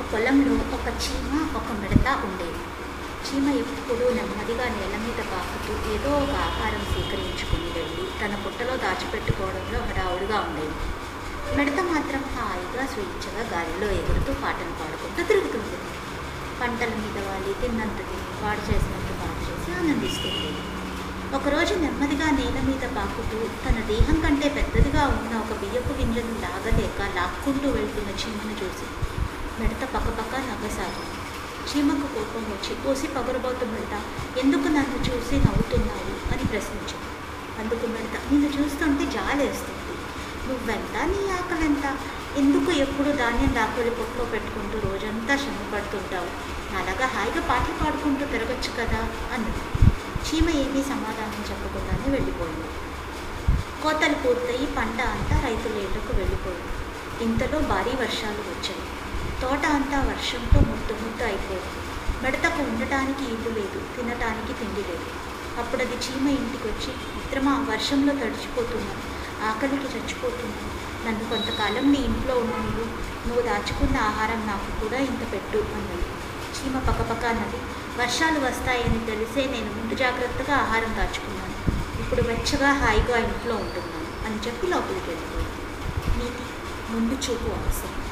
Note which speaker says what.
Speaker 1: పొలంలో ఒక చీమ ఒక మిడత ఉండేది. చీమ ఎప్పుడూ నెమ్మదిగా నేల మీద పాకుతూ ఏదో ఒక ఆహారం సేకరించుకుని వెళ్ళి తన పుట్టలో దాచిపెట్టుకోవడంలో హడావుడిగా ఉండేది. మిడత మాత్రం హాయిగా స్వేచ్ఛగా గాలిలో ఎగురుతూ పాటలు పాడుకుంటూ తిరుగుతుంటుంది. పంటల మీద వాలి తిన్నంత తిని వాడు చేసినంత పాటు చేసి ఆనందిస్తుంది. ఒకరోజు నెమ్మదిగా నేల మీద పాకుతూ తన దేహం కంటే పెద్దదిగా ఉన్న ఒక బియ్యపు గింజను లాక్కుంటూ వెళ్తున్న చీమను చూసి మిడత పక్కపక్క నవ్వసాగింది. చీమకు కోపం వచ్చి కోసి పగరబోతు మిడత, ఎందుకు నన్ను చూసి నవ్వుతున్నావు అని ప్రశ్నించింది. అందుకు మిడత, నిన్ను చూస్తుంటే జాలేస్తుంది. నువ్వెంత, నీ ఆకలెంత? ఎందుకు ఎప్పుడు ధాన్యం దాక్కుని పొట్లో పెట్టుకుంటూ రోజంతా శ్రమ పడుతుంటావు? అలాగా హాయిగా పాటలు పాడుకుంటూ తిరగచ్చు కదా అన్నది. చీమ ఏమీ సమాధానం చెప్పకుండానే వెళ్ళిపోయింది. కోతలు పూర్తయి పంట అంతా రైతుల ఇళ్లకు వెళ్ళిపోయింది. ఇంతలో భారీ వర్షాలు వచ్చాయి. తోట అంతా వర్షంతో ముద్దు అయిపోయింది. మిడతకు ఉండటానికి ఇల్లు లేదు, తినటానికి తిండి లేదు. అప్పుడు అది చీమ ఇంటికి వచ్చి, మిత్రమా, వర్షంలో తడిచిపోతున్నాను, ఆకలికి చచ్చిపోతున్నాను, నన్ను కొంతకాలం నీ ఇంట్లో ఉన్నందు నువ్వు దాచుకున్న ఆహారం నాకు కూడా ఇంత పెట్టు అన్నది. చీమ పక్కపక్క అన్నది, వర్షాలు వస్తాయని తెలిసే నేను ముందు జాగ్రత్తగా ఆహారం దాచుకున్నాను. ఇప్పుడు వెచ్చగా హాయిగా ఇంట్లో ఉంటున్నాను అని చెప్పి లోపలికి వెళ్ళిపోయింది. నీతి, ముందు చూపు అవసరం.